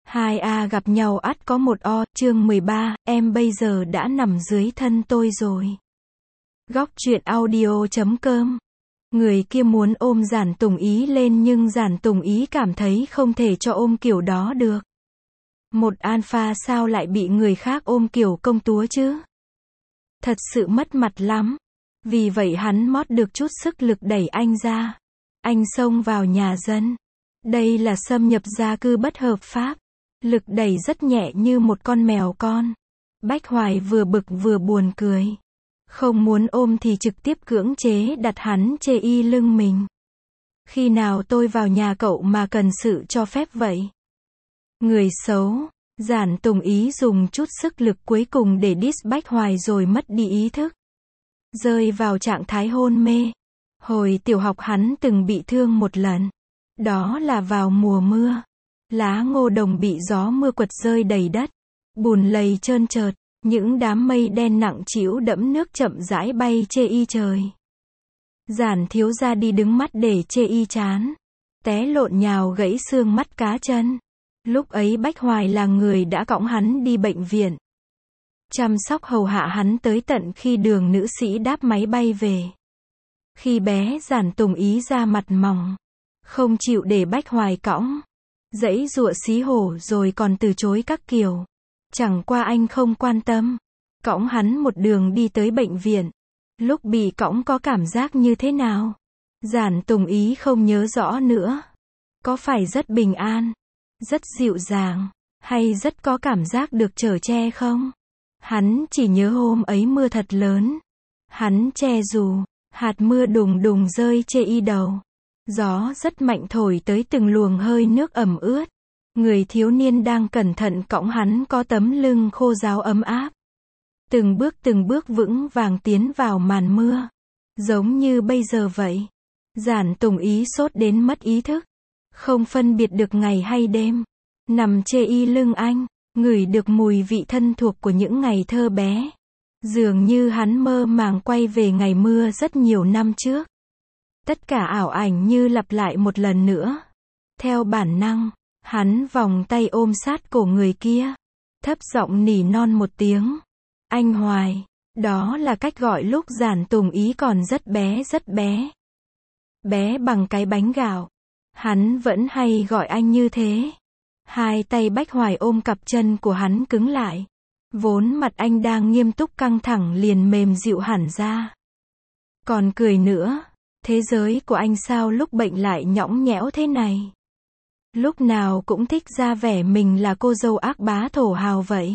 Hai A gặp nhau ắt có một O, chương 13, em bây giờ đã nằm dưới thân tôi rồi. Góc truyện audio.com. Người kia muốn ôm Giản Tùng Ý lên nhưng Giản Tùng Ý cảm thấy không thể cho ôm kiểu đó được. Một alpha sao lại bị người khác ôm kiểu công chúa chứ? Thật sự mất mặt lắm. Vì vậy hắn mót được chút sức lực đẩy anh ra. Anh xông vào nhà dân. Đây là xâm nhập gia cư bất hợp pháp. Lực đẩy rất nhẹ như một con mèo con. Bách Hoài vừa bực vừa buồn cười. Không muốn ôm thì trực tiếp cưỡng chế đặt hắn chê y lưng mình. Khi nào tôi vào nhà cậu mà cần sự cho phép vậy? Người xấu. Giản Tùng Ý dùng chút sức lực cuối cùng để diss Bách Hoài rồi mất đi ý thức. Rơi vào trạng thái hôn mê. Hồi tiểu học hắn từng bị thương một lần. Đó là vào mùa mưa. Lá ngô đồng bị gió mưa quật rơi đầy đất. Bùn lầy trơn trượt. Những đám mây đen nặng trĩu đẫm nước chậm rãi bay chê y trời. Giản thiếu gia đi đứng mắt để chê y chán. Té lộn nhào gãy xương mắt cá chân. Lúc ấy Bách Hoài là người đã cõng hắn đi bệnh viện. Chăm sóc hầu hạ hắn tới tận khi đường nữ sĩ đáp máy bay về. Khi bé Giản Tùng Ý ra mặt mỏng. Không chịu để Bách Hoài cõng. Giãy giụa xí hổ rồi còn từ chối các kiểu. Chẳng qua anh không quan tâm. Cõng hắn một đường đi tới bệnh viện. Lúc bị cõng có cảm giác như thế nào? Giản Tùng Ý không nhớ rõ nữa. Có phải rất bình an, rất dịu dàng, hay rất có cảm giác được chở che không? Hắn chỉ nhớ hôm ấy mưa thật lớn. Hắn che dù, hạt mưa đùng đùng rơi chê y đầu. Gió rất mạnh thổi tới từng luồng hơi nước ẩm ướt. Người thiếu niên đang cẩn thận cõng hắn có tấm lưng khô ráo ấm áp. Từng bước vững vàng tiến vào màn mưa. Giống như bây giờ vậy. Giản Tùng Ý sốt đến mất ý thức. Không phân biệt được ngày hay đêm. Nằm chê y lưng anh, ngửi được mùi vị thân thuộc của những ngày thơ bé. Dường như hắn mơ màng quay về ngày mưa rất nhiều năm trước. Tất cả ảo ảnh như lặp lại một lần nữa. Theo bản năng, hắn vòng tay ôm sát cổ người kia. Thấp giọng nỉ non một tiếng. Anh Hoài. Đó là cách gọi lúc Giản Tùng Ý còn rất bé rất bé. Bé bằng cái bánh gạo. Hắn vẫn hay gọi anh như thế. Hai tay Bách Hoài ôm cặp chân của hắn cứng lại. Vốn mặt anh đang nghiêm túc căng thẳng liền mềm dịu hẳn ra. Còn cười nữa. Thế giới của anh sao lúc bệnh lại nhõng nhẽo thế này? Lúc nào cũng thích ra vẻ mình là cô dâu ác bá thổ hào vậy.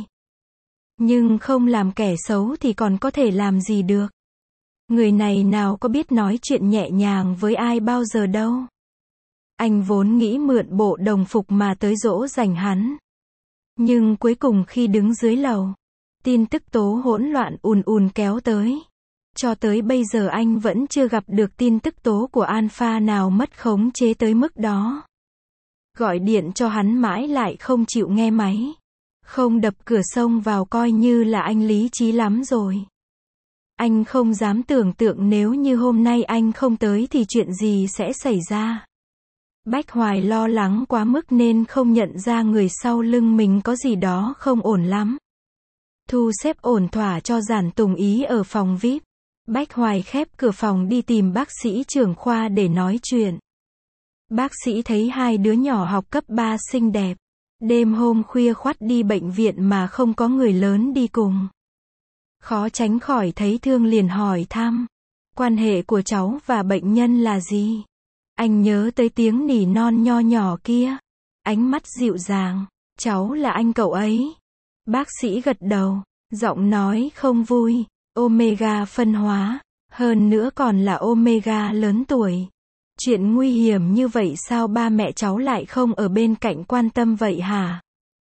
Nhưng không làm kẻ xấu thì còn có thể làm gì được. Người này nào có biết nói chuyện nhẹ nhàng với ai bao giờ đâu. Anh vốn nghĩ mượn bộ đồng phục mà tới dỗ dành hắn. Nhưng cuối cùng khi đứng dưới lầu, tin tức tố hỗn loạn ùn ùn kéo tới. Cho tới bây giờ anh vẫn chưa gặp được tin tức tố của alpha nào mất khống chế tới mức đó. Gọi điện cho hắn mãi lại không chịu nghe máy. Không đập cửa xông vào coi như là anh lý trí lắm rồi. Anh không dám tưởng tượng nếu như hôm nay anh không tới thì chuyện gì sẽ xảy ra. Bách Hoài lo lắng quá mức nên không nhận ra người sau lưng mình có gì đó không ổn lắm. Thu xếp ổn thỏa cho Giản Tùng Ý ở phòng VIP. Bách Hoài khép cửa phòng đi tìm bác sĩ trưởng khoa để nói chuyện. Bác sĩ thấy hai đứa nhỏ học cấp 3 xinh đẹp. Đêm hôm khuya khoắt đi bệnh viện mà không có người lớn đi cùng. Khó tránh khỏi thấy thương liền hỏi thăm. Quan hệ của cháu và bệnh nhân là gì? Anh nhớ tới tiếng nỉ non nho nhỏ kia. Ánh mắt dịu dàng. Cháu là anh cậu ấy. Bác sĩ gật đầu. Giọng nói không vui. Omega phân hóa. Hơn nữa còn là Omega lớn tuổi. Chuyện nguy hiểm như vậy sao ba mẹ cháu lại không ở bên cạnh quan tâm vậy hả?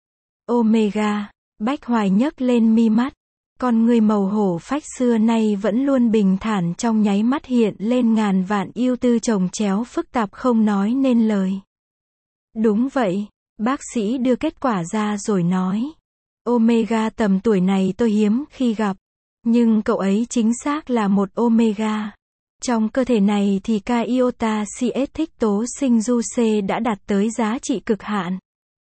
Omega. Bách Hoài nhấc lên mi mắt. Con người màu hổ phách xưa nay vẫn luôn bình thản trong nháy mắt hiện lên ngàn vạn ưu tư chồng chéo phức tạp không nói nên lời. Đúng vậy. Bác sĩ đưa kết quả ra rồi nói. Omega tầm tuổi này tôi hiếm khi gặp. Nhưng cậu ấy chính xác là một Omega. Trong cơ thể này thì ca iota CS thích tố sinh du C đã đạt tới giá trị cực hạn.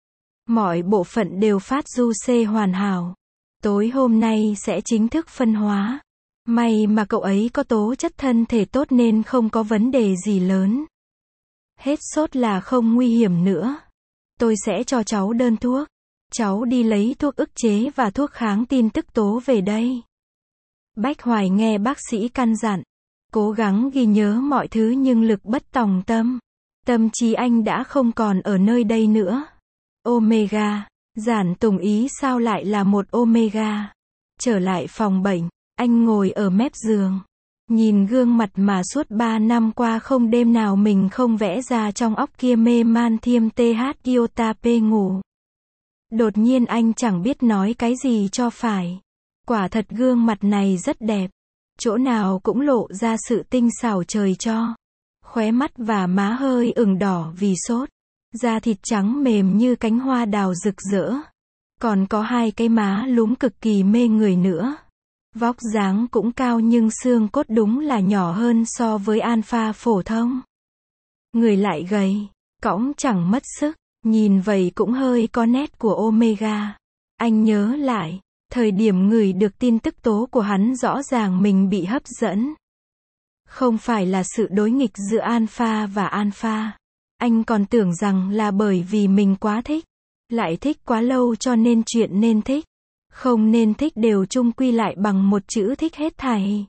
Mọi bộ phận đều phát du C hoàn hảo. Tối hôm nay sẽ chính thức phân hóa. May mà cậu ấy có tố chất thân thể tốt nên không có vấn đề gì lớn. Hết sốt là không nguy hiểm nữa. Tôi sẽ cho cháu đơn thuốc. Cháu đi lấy thuốc ức chế và thuốc kháng tin tức tố về đây. Bách Hoài nghe bác sĩ căn dặn. Cố gắng ghi nhớ mọi thứ nhưng lực bất tòng tâm. Tâm trí anh đã không còn ở nơi đây nữa. Omega. Giản Tùng Ý sao lại là một Omega? Trở lại phòng bệnh, anh ngồi ở mép giường. Nhìn gương mặt mà suốt 3 năm qua không đêm nào mình không vẽ ra trong óc kia mê man thiêm TH iota P ngủ. Đột nhiên anh chẳng biết nói cái gì cho phải. Quả thật gương mặt này rất đẹp. Chỗ nào cũng lộ ra sự tinh xảo trời cho. Khóe mắt và má hơi ửng đỏ vì sốt. Da thịt trắng mềm như cánh hoa đào rực rỡ. Còn có hai cái má lúm cực kỳ mê người nữa. Vóc dáng cũng cao nhưng xương cốt đúng là nhỏ hơn so với alpha phổ thông. Người lại gầy, cõng chẳng mất sức, nhìn vậy cũng hơi có nét của Omega. Anh nhớ lại, thời điểm ngửi được tin tức tố của hắn rõ ràng mình bị hấp dẫn. Không phải là sự đối nghịch giữa alpha và alpha. Anh còn tưởng rằng là bởi vì mình quá thích. Lại thích quá lâu cho nên chuyện nên thích. Không nên thích đều chung quy lại bằng một chữ thích hết thảy.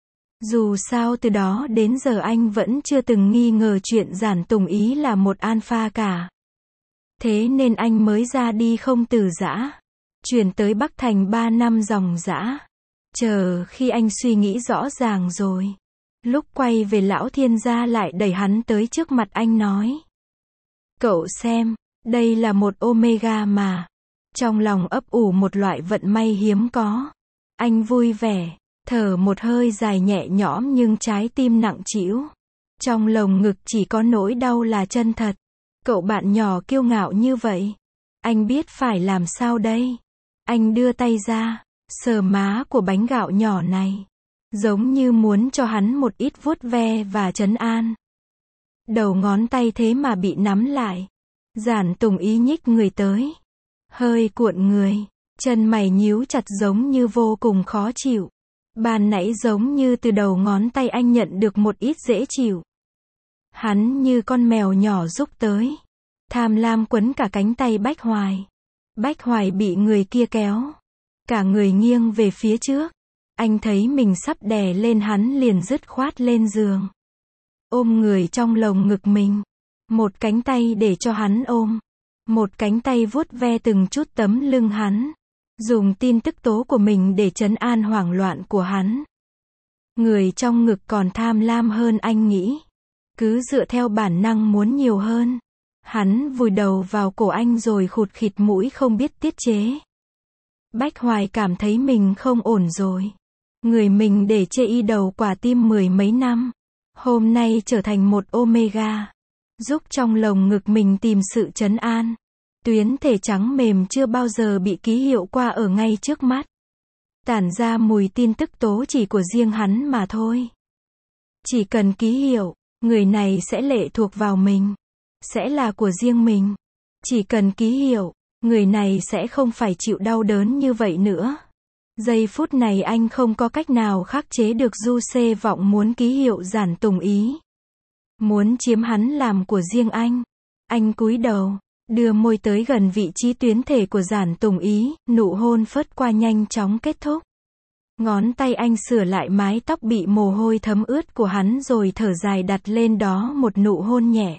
Dù sao từ đó đến giờ anh vẫn chưa từng nghi ngờ chuyện Giản Tùng Ý là một alpha cả. Thế nên anh mới ra đi không từ giã. Chuyển tới Bắc Thành 3 năm dòng dã. Chờ khi anh suy nghĩ rõ ràng rồi. Lúc quay về lão thiên gia lại đẩy hắn tới trước mặt anh nói. Cậu xem, đây là một Omega mà. Trong lòng ấp ủ một loại vận may hiếm có. Anh vui vẻ, thở một hơi dài nhẹ nhõm nhưng trái tim nặng trĩu. Trong lồng ngực chỉ có nỗi đau là chân thật. Cậu bạn nhỏ kiêu ngạo như vậy. Anh biết phải làm sao đây? Anh đưa tay ra, sờ má của bánh gạo nhỏ này. Giống như muốn cho hắn một ít vuốt ve và trấn an. Đầu ngón tay thế mà bị nắm lại. Giản Tùng Ý nhích người tới. Hơi cuộn người. Chân mày nhíu chặt giống như vô cùng khó chịu. Ban nãy giống như từ đầu ngón tay anh nhận được một ít dễ chịu. Hắn như con mèo nhỏ rúc tới. Tham lam quấn cả cánh tay Bách Hoài. Bách Hoài bị người kia kéo. Cả người nghiêng về phía trước. Anh thấy mình sắp đè lên hắn liền dứt khoát lên giường. Ôm người trong lồng ngực mình. Một cánh tay để cho hắn ôm. Một cánh tay vuốt ve từng chút tấm lưng hắn. Dùng tin tức tố của mình để trấn an hoảng loạn của hắn. Người trong ngực còn tham lam hơn anh nghĩ. Cứ dựa theo bản năng muốn nhiều hơn. Hắn vùi đầu vào cổ anh rồi khụt khịt mũi không biết tiết chế. Bách Hoài cảm thấy mình không ổn rồi. Người mình để chê y đầu quả tim 10 mấy năm. Hôm nay trở thành một Omega. Giúp trong lồng ngực mình tìm sự trấn an. Tuyến thể trắng mềm chưa bao giờ bị ký hiệu qua ở ngay trước mắt. Tản ra mùi tin tức tố chỉ của riêng hắn mà thôi. Chỉ cần ký hiệu, người này sẽ lệ thuộc vào mình. Sẽ là của riêng mình. Chỉ cần ký hiệu, người này sẽ không phải chịu đau đớn như vậy nữa. Giây phút này anh không có cách nào khắc chế được du xê vọng muốn ký hiệu Giản Tùng Ý. Muốn chiếm hắn làm của riêng anh. Anh cúi đầu, đưa môi tới gần vị trí tuyến thể của Giản Tùng Ý, nụ hôn phớt qua nhanh chóng kết thúc. Ngón tay anh sửa lại mái tóc bị mồ hôi thấm ướt của hắn rồi thở dài đặt lên đó một nụ hôn nhẹ.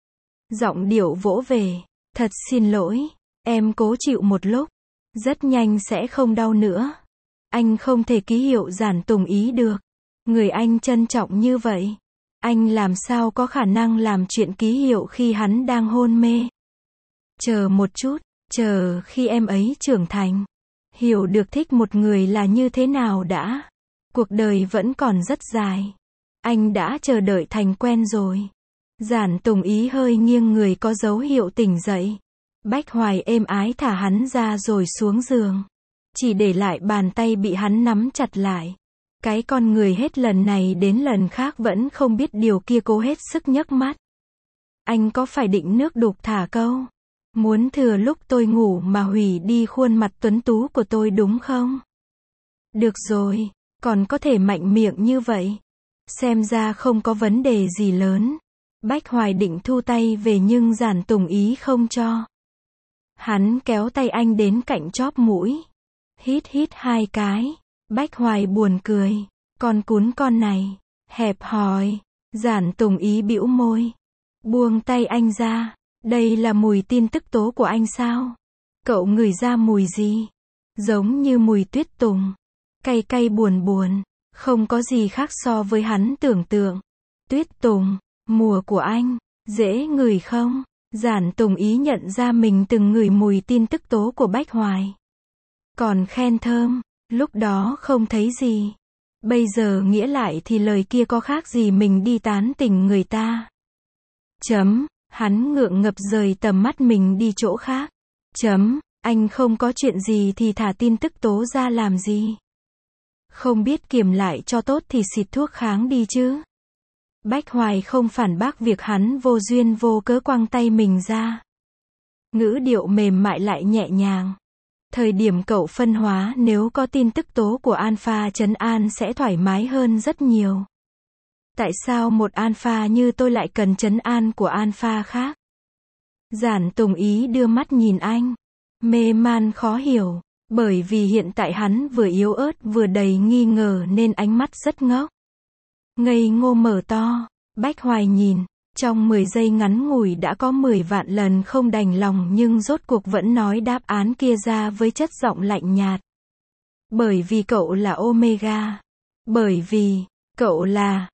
Giọng điệu vỗ về, thật xin lỗi, em cố chịu một lúc, rất nhanh sẽ không đau nữa. Anh không thể ký hiệu Giản Tùng Ý được. Người anh trân trọng như vậy. Anh làm sao có khả năng làm chuyện ký hiệu khi hắn đang hôn mê. Chờ một chút, chờ khi em ấy trưởng thành. Hiểu được thích một người là như thế nào đã. Cuộc đời vẫn còn rất dài. Anh đã chờ đợi thành quen rồi. Giản Tùng Ý hơi nghiêng người có dấu hiệu tỉnh dậy. Bách Hoài êm ái thả hắn ra rồi xuống giường. Chỉ để lại bàn tay bị hắn nắm chặt lại. Cái con người hết lần này đến lần khác vẫn không biết điều kia cố hết sức nhấc mắt. Anh có phải định nước đục thả câu? Muốn thừa lúc tôi ngủ mà hủy đi khuôn mặt tuấn tú của tôi đúng không? Được rồi, còn có thể mạnh miệng như vậy. Xem ra không có vấn đề gì lớn. Bách Hoài định thu tay về nhưng Giản Tùng Ý không cho. Hắn kéo tay anh đến cạnh chóp mũi. Hít hít 2 cái. Bách Hoài buồn cười. Con cún con này. Hẹp hòi. Giản Tùng Ý bĩu môi. Buông tay anh ra. Đây là mùi tin tức tố của anh sao? Cậu ngửi ra mùi gì? Giống như mùi tuyết tùng. Cay cay buồn buồn. Không có gì khác so với hắn tưởng tượng. Tuyết tùng. Mùa của anh. Dễ ngửi không? Giản Tùng Ý nhận ra mình từng ngửi mùi tin tức tố của Bách Hoài. Còn khen thơm. Lúc đó không thấy gì. Bây giờ nghĩa lại thì lời kia có khác gì mình đi tán tỉnh người ta. Hắn ngượng ngập rời tầm mắt mình đi chỗ khác. Anh không có chuyện gì thì thả tin tức tố ra làm gì? Không biết kiềm lại cho tốt thì xịt thuốc kháng đi chứ. Bách Hoài không phản bác việc hắn vô duyên vô cớ quăng tay mình ra. Ngữ điệu mềm mại lại nhẹ nhàng. Thời điểm cậu phân hóa nếu có tin tức tố của alpha trấn an sẽ thoải mái hơn rất nhiều. Tại sao một alpha như tôi lại cần trấn an của alpha khác? Giản Tùng Ý đưa mắt nhìn anh. Mê man khó hiểu. Bởi vì hiện tại hắn vừa yếu ớt vừa đầy nghi ngờ nên ánh mắt rất ngốc. Ngây ngô mở to. Bách Hoài nhìn. Trong 10 giây ngắn ngủi đã có 10 vạn lần không đành lòng nhưng rốt cuộc vẫn nói đáp án kia ra với chất giọng lạnh nhạt. Bởi vì cậu là Omega. Bởi vì cậu là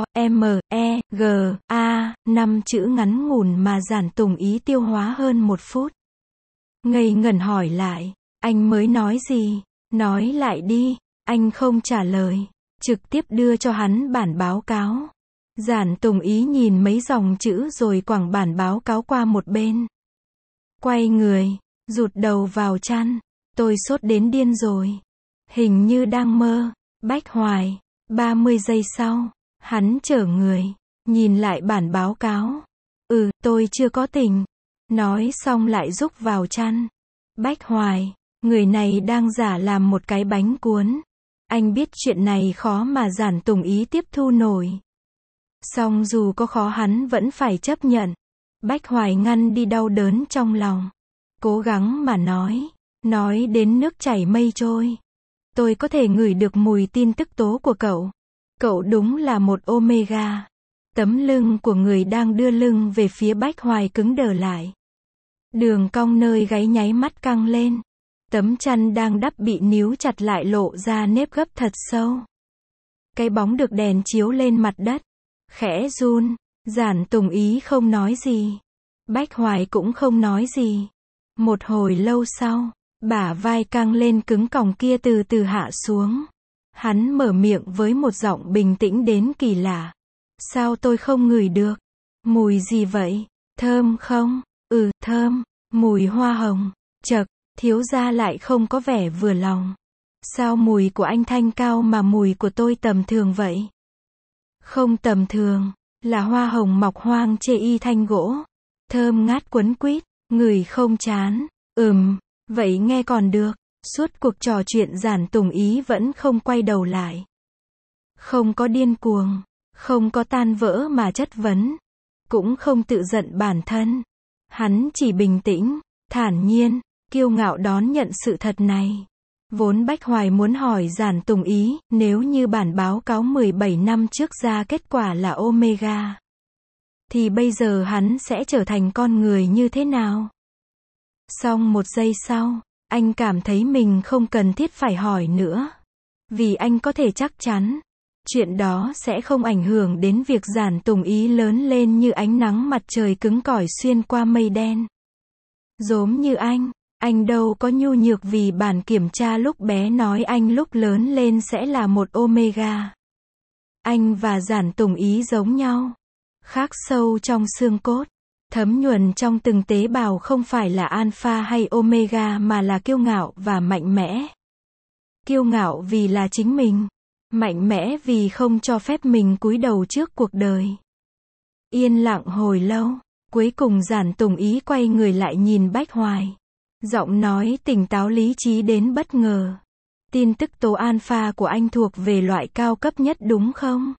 O-M-E-G-A, 5 chữ ngắn ngủn mà Giản Tùng Ý tiêu hóa hơn 1 phút. Ngây ngẩn hỏi lại, anh mới nói gì? Nói lại đi. Anh không trả lời. Trực tiếp đưa cho hắn bản báo cáo. Giản Tùng Ý nhìn mấy dòng chữ rồi quẳng bản báo cáo qua một bên. Quay người, rụt đầu vào chăn. Tôi sốt đến điên rồi. Hình như đang mơ. Bách Hoài. 30 giây sau, hắn trở người, nhìn lại bản báo cáo. Tôi chưa có tỉnh. Nói xong lại rúc vào chăn. Bách Hoài, người này đang giả làm một cái bánh cuốn. Anh biết chuyện này khó mà Giản Tùng Ý tiếp thu nổi. Song dù có khó hắn vẫn phải chấp nhận. Bách Hoài ngăn đi đau đớn trong lòng. Cố gắng mà nói đến nước chảy mây trôi. Tôi có thể ngửi được mùi tin tức tố của cậu. Cậu đúng là một Omega. Tấm lưng của người đang đưa lưng về phía Bách Hoài cứng đờ lại. Đường cong nơi gáy nháy mắt căng lên. Tấm chăn đang đắp bị níu chặt lại lộ ra nếp gấp thật sâu. Cái bóng được đèn chiếu lên mặt đất. Khẽ run. Giản Tùng Ý không nói gì. Bách Hoài cũng không nói gì. Một hồi lâu sau, bả vai căng lên cứng còng kia từ từ hạ xuống. Hắn mở miệng với một giọng bình tĩnh đến kỳ lạ. Sao tôi không ngửi được? Mùi gì vậy? Thơm không? Thơm. Mùi hoa hồng. Chậc, thiếu gia lại không có vẻ vừa lòng. Sao mùi của anh thanh cao mà mùi của tôi tầm thường vậy? Không tầm thường, là hoa hồng mọc hoang chê y thanh gỗ. Thơm ngát quấn quýt, ngửi không chán. Vậy nghe còn được. Suốt cuộc trò chuyện Giản Tùng Ý vẫn không quay đầu lại. Không có điên cuồng, không có tan vỡ mà chất vấn, cũng không tự giận bản thân. Hắn chỉ bình tĩnh, thản nhiên, kiêu ngạo đón nhận sự thật này. Vốn Bách Hoài muốn hỏi Giản Tùng Ý, nếu như bản báo cáo 17 năm trước ra kết quả là Omega, thì bây giờ hắn sẽ trở thành con người như thế nào? Song 1 giây sau, anh cảm thấy mình không cần thiết phải hỏi nữa. Vì anh có thể chắc chắn, chuyện đó sẽ không ảnh hưởng đến việc Giản Tùng Ý lớn lên như ánh nắng mặt trời cứng cỏi xuyên qua mây đen. Giống như anh đâu có nhu nhược vì bản kiểm tra lúc bé nói anh lúc lớn lên sẽ là một Omega. Anh và Giản Tùng Ý giống nhau. Khắc sâu trong xương cốt. Thấm nhuần trong từng tế bào không phải là alpha hay omega mà là kiêu ngạo và mạnh mẽ. Kiêu ngạo vì là chính mình. Mạnh mẽ vì không cho phép mình cúi đầu trước cuộc đời. Yên lặng hồi lâu, Cuối cùng Giản Tùng Ý quay người lại nhìn Bách Hoài. Giọng nói tỉnh táo lý trí đến bất ngờ. Tin tức tố alpha của anh thuộc về loại cao cấp nhất đúng không?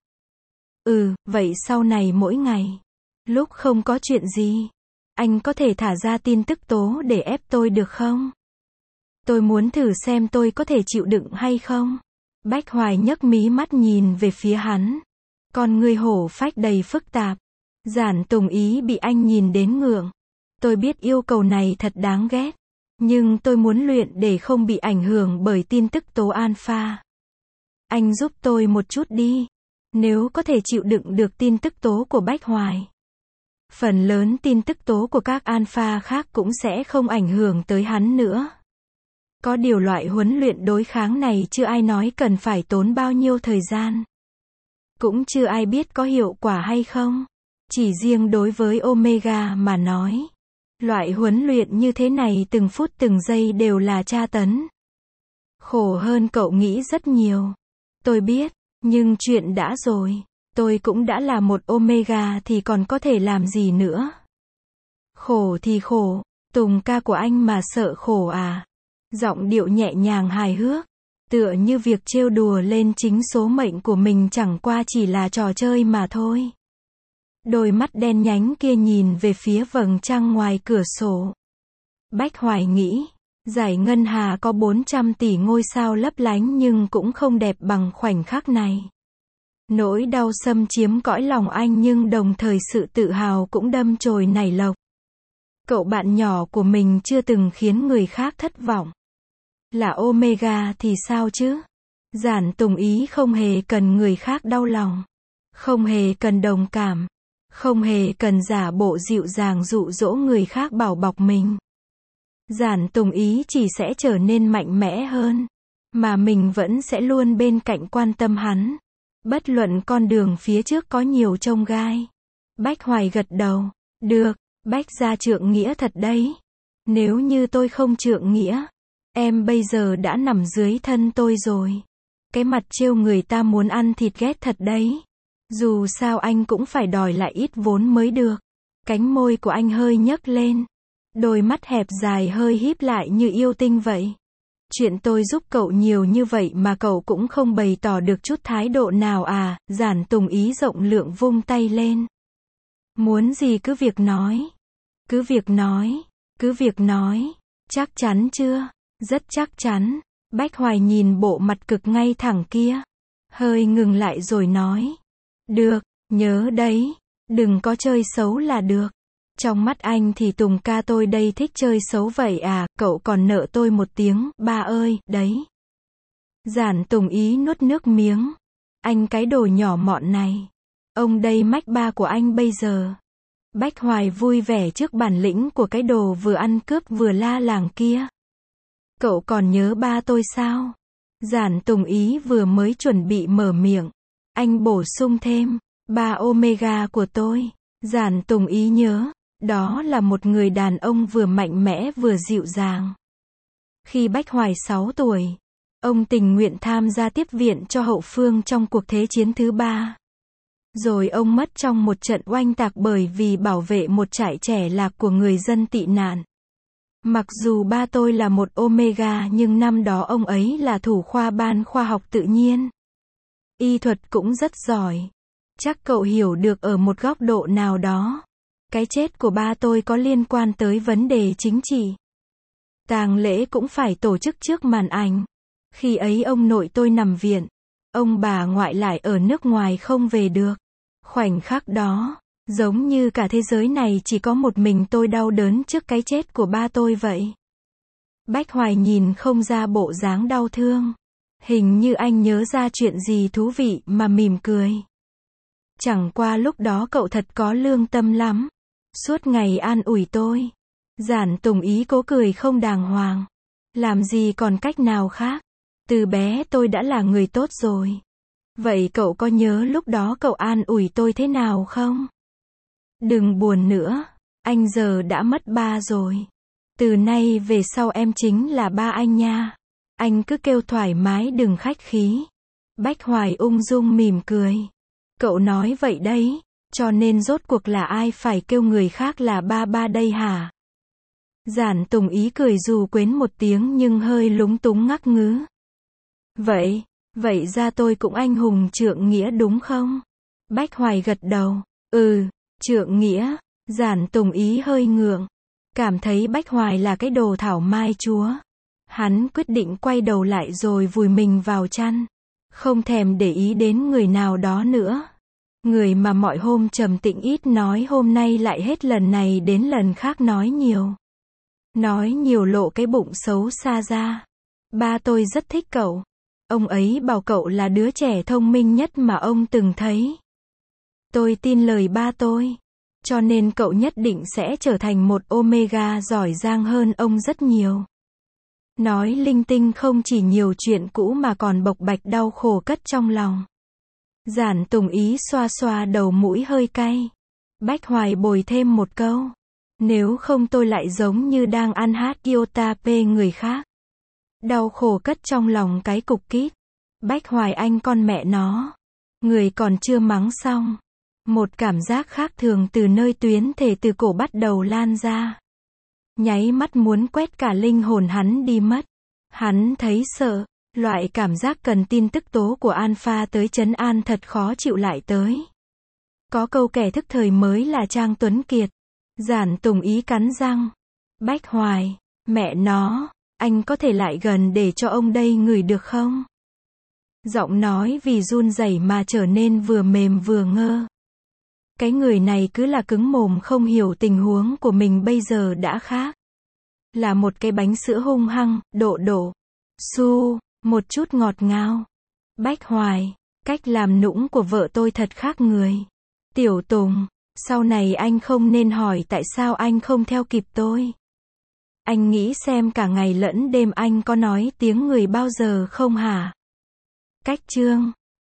Ừ, vậy sau này mỗi ngày, lúc không có chuyện gì, anh có thể thả ra tin tức tố để ép tôi được không? Tôi muốn thử xem tôi có thể chịu đựng hay không? Bách Hoài nhấc mí mắt nhìn về phía hắn. Con người hổ phách đầy phức tạp. Giản Tùng Ý bị anh nhìn đến ngượng. Tôi biết yêu cầu này thật đáng ghét. Nhưng tôi muốn luyện để không bị ảnh hưởng bởi tin tức tố alpha. Anh giúp tôi một chút đi. Nếu có thể chịu đựng được tin tức tố của Bách Hoài. Phần lớn tin tức tố của các alpha khác cũng sẽ không ảnh hưởng tới hắn nữa. Có điều loại huấn luyện đối kháng này chưa ai nói cần phải tốn bao nhiêu thời gian. Cũng chưa ai biết có hiệu quả hay không. Chỉ riêng đối với Omega mà nói. Loại huấn luyện như thế này từng phút từng giây đều là tra tấn. Khổ hơn cậu nghĩ rất nhiều. Tôi biết, nhưng chuyện đã rồi. Tôi cũng đã là một Omega thì còn có thể làm gì nữa. Khổ thì khổ, Tùng ca của anh mà sợ khổ à. Giọng điệu nhẹ nhàng hài hước. Tựa như việc trêu đùa lên chính số mệnh của mình chẳng qua chỉ là trò chơi mà thôi. Đôi mắt đen nhánh kia nhìn về phía vầng trăng ngoài cửa sổ. Bách Hoài nghĩ, dải ngân hà có 400 tỷ ngôi sao lấp lánh nhưng cũng không đẹp bằng khoảnh khắc này. Nỗi đau xâm chiếm cõi lòng anh nhưng đồng thời sự tự hào cũng đâm chồi nảy lộc. Cậu bạn nhỏ của mình chưa từng khiến người khác thất vọng. Là Omega thì sao chứ? Giản Tùng Ý không hề cần người khác đau lòng. Không hề cần đồng cảm. Không hề cần giả bộ dịu dàng dụ dỗ người khác bảo bọc mình. Giản Tùng Ý chỉ sẽ trở nên mạnh mẽ hơn. Mà mình vẫn sẽ luôn bên cạnh quan tâm hắn. Bất luận con đường phía trước có nhiều chông gai. Bách Hoài gật đầu. Được, Bách gia trượng nghĩa thật đấy. Nếu như tôi không trượng nghĩa, em bây giờ đã nằm dưới thân tôi rồi. Cái mặt trêu người ta muốn ăn thịt ghét thật đấy. Dù sao anh cũng phải đòi lại ít vốn mới được. Cánh môi của anh hơi nhấc lên. Đôi mắt hẹp dài hơi híp lại như yêu tinh vậy. Chuyện tôi giúp cậu nhiều như vậy mà cậu cũng không bày tỏ được chút thái độ nào à? Giản Tùng Ý rộng lượng vung tay lên. Muốn gì cứ việc nói. Cứ việc nói. Cứ việc nói. Chắc chắn chưa? Rất chắc chắn. Bách Hoài nhìn bộ mặt cực ngay thẳng kia. Hơi ngừng lại rồi nói. Được, nhớ đấy. Đừng có chơi xấu là được. Trong mắt anh thì Tùng ca tôi đây thích chơi xấu vậy à, cậu còn nợ tôi một tiếng, ba ơi, đấy. Giản Tùng Ý nuốt nước miếng. Anh cái đồ nhỏ mọn này. Ông đây mách ba của anh bây giờ. Bách Hoài vui vẻ trước bản lĩnh của cái đồ vừa ăn cướp vừa la làng kia. Cậu còn nhớ ba tôi sao? Giản Tùng Ý vừa mới chuẩn bị mở miệng. Anh bổ sung thêm, ba Omega của tôi. Giản Tùng Ý nhớ. Đó là một người đàn ông vừa mạnh mẽ vừa dịu dàng. Khi Bách Hoài 6 tuổi, ông tình nguyện tham gia tiếp viện cho hậu phương trong cuộc thế chiến thứ 3. Rồi ông mất trong một trận oanh tạc bởi vì bảo vệ một trại trẻ lạc của người dân tị nạn. Mặc dù ba tôi là một Omega nhưng năm đó ông ấy là thủ khoa ban khoa học tự nhiên. Y thuật cũng rất giỏi. Chắc cậu hiểu được ở một góc độ nào đó. Cái chết của ba tôi có liên quan tới vấn đề chính trị. Tang lễ cũng phải tổ chức trước màn ảnh. Khi ấy ông nội tôi nằm viện. Ông bà ngoại lại ở nước ngoài không về được. Khoảnh khắc đó, giống như cả thế giới này chỉ có một mình tôi đau đớn trước cái chết của ba tôi vậy. Bách Hoài nhìn không ra bộ dáng đau thương. Hình như anh nhớ ra chuyện gì thú vị mà mỉm cười. Chẳng qua lúc đó cậu thật có lương tâm lắm. Suốt ngày an ủi tôi. Giản Tùng Ý cố cười không đàng hoàng. Làm gì còn cách nào khác. Từ bé tôi đã là người tốt rồi. Vậy cậu có nhớ lúc đó cậu an ủi tôi thế nào không? Đừng buồn nữa. Anh giờ đã mất ba rồi. Từ nay về sau em chính là ba anh nha. Anh cứ kêu thoải mái đừng khách khí. Bách Hoài ung dung mỉm cười. Cậu nói vậy đấy. Cho nên rốt cuộc là ai phải kêu người khác là ba ba đây hả? Giản Tùng Ý cười dù quến một tiếng nhưng hơi lúng túng ngắc ngứ. Vậy ra tôi cũng anh hùng trượng nghĩa đúng không? Bách Hoài gật đầu. Trượng nghĩa. Giản Tùng Ý hơi ngượng. Cảm thấy Bách Hoài là cái đồ thảo mai chúa. Hắn quyết định quay đầu lại rồi vùi mình vào chăn. Không thèm để ý đến người nào đó nữa. Người mà mọi hôm trầm tĩnh ít nói hôm nay lại hết lần này đến lần khác nói nhiều. Nói nhiều lộ cái bụng xấu xa ra. Ba tôi rất thích cậu. Ông ấy bảo cậu là đứa trẻ thông minh nhất mà ông từng thấy. Tôi tin lời ba tôi. Cho nên cậu nhất định sẽ trở thành một Omega giỏi giang hơn ông rất nhiều. Nói linh tinh không chỉ nhiều chuyện cũ mà còn bộc bạch đau khổ cất trong lòng. Giản Tùng Ý xoa xoa đầu mũi hơi cay. Bách Hoài bồi thêm một câu. Nếu không tôi lại giống như đang ăn hát Yotape người khác. Đau khổ cất trong lòng cái cục kít. Bách Hoài anh con mẹ nó. Người còn chưa mắng xong. Một cảm giác khác thường từ nơi tuyến thể từ cổ bắt đầu lan ra. Nháy mắt muốn quét cả linh hồn hắn đi mất. Hắn thấy sợ. Loại cảm giác cần tin tức tố của Alpha tới trấn an thật khó chịu lại tới. Có câu kẻ thức thời mới là Trang Tuấn Kiệt. Giản Tùng Ý cắn răng. Bách Hoài, mẹ nó, anh có thể lại gần để cho ông đây ngửi được không? Giọng nói vì run rẩy mà trở nên vừa mềm vừa ngơ. Cái người này cứ là cứng mồm không hiểu tình huống của mình bây giờ đã khác. Là một cái bánh sữa hung hăng, đổ. Su, một chút ngọt ngào. Bách Hoài, cách làm nũng của vợ tôi thật khác người. Tiểu Tùng, sau này anh không nên hỏi tại sao anh không theo kịp tôi. Anh nghĩ xem cả ngày lẫn đêm anh có nói tiếng người bao giờ không hả? Cách chương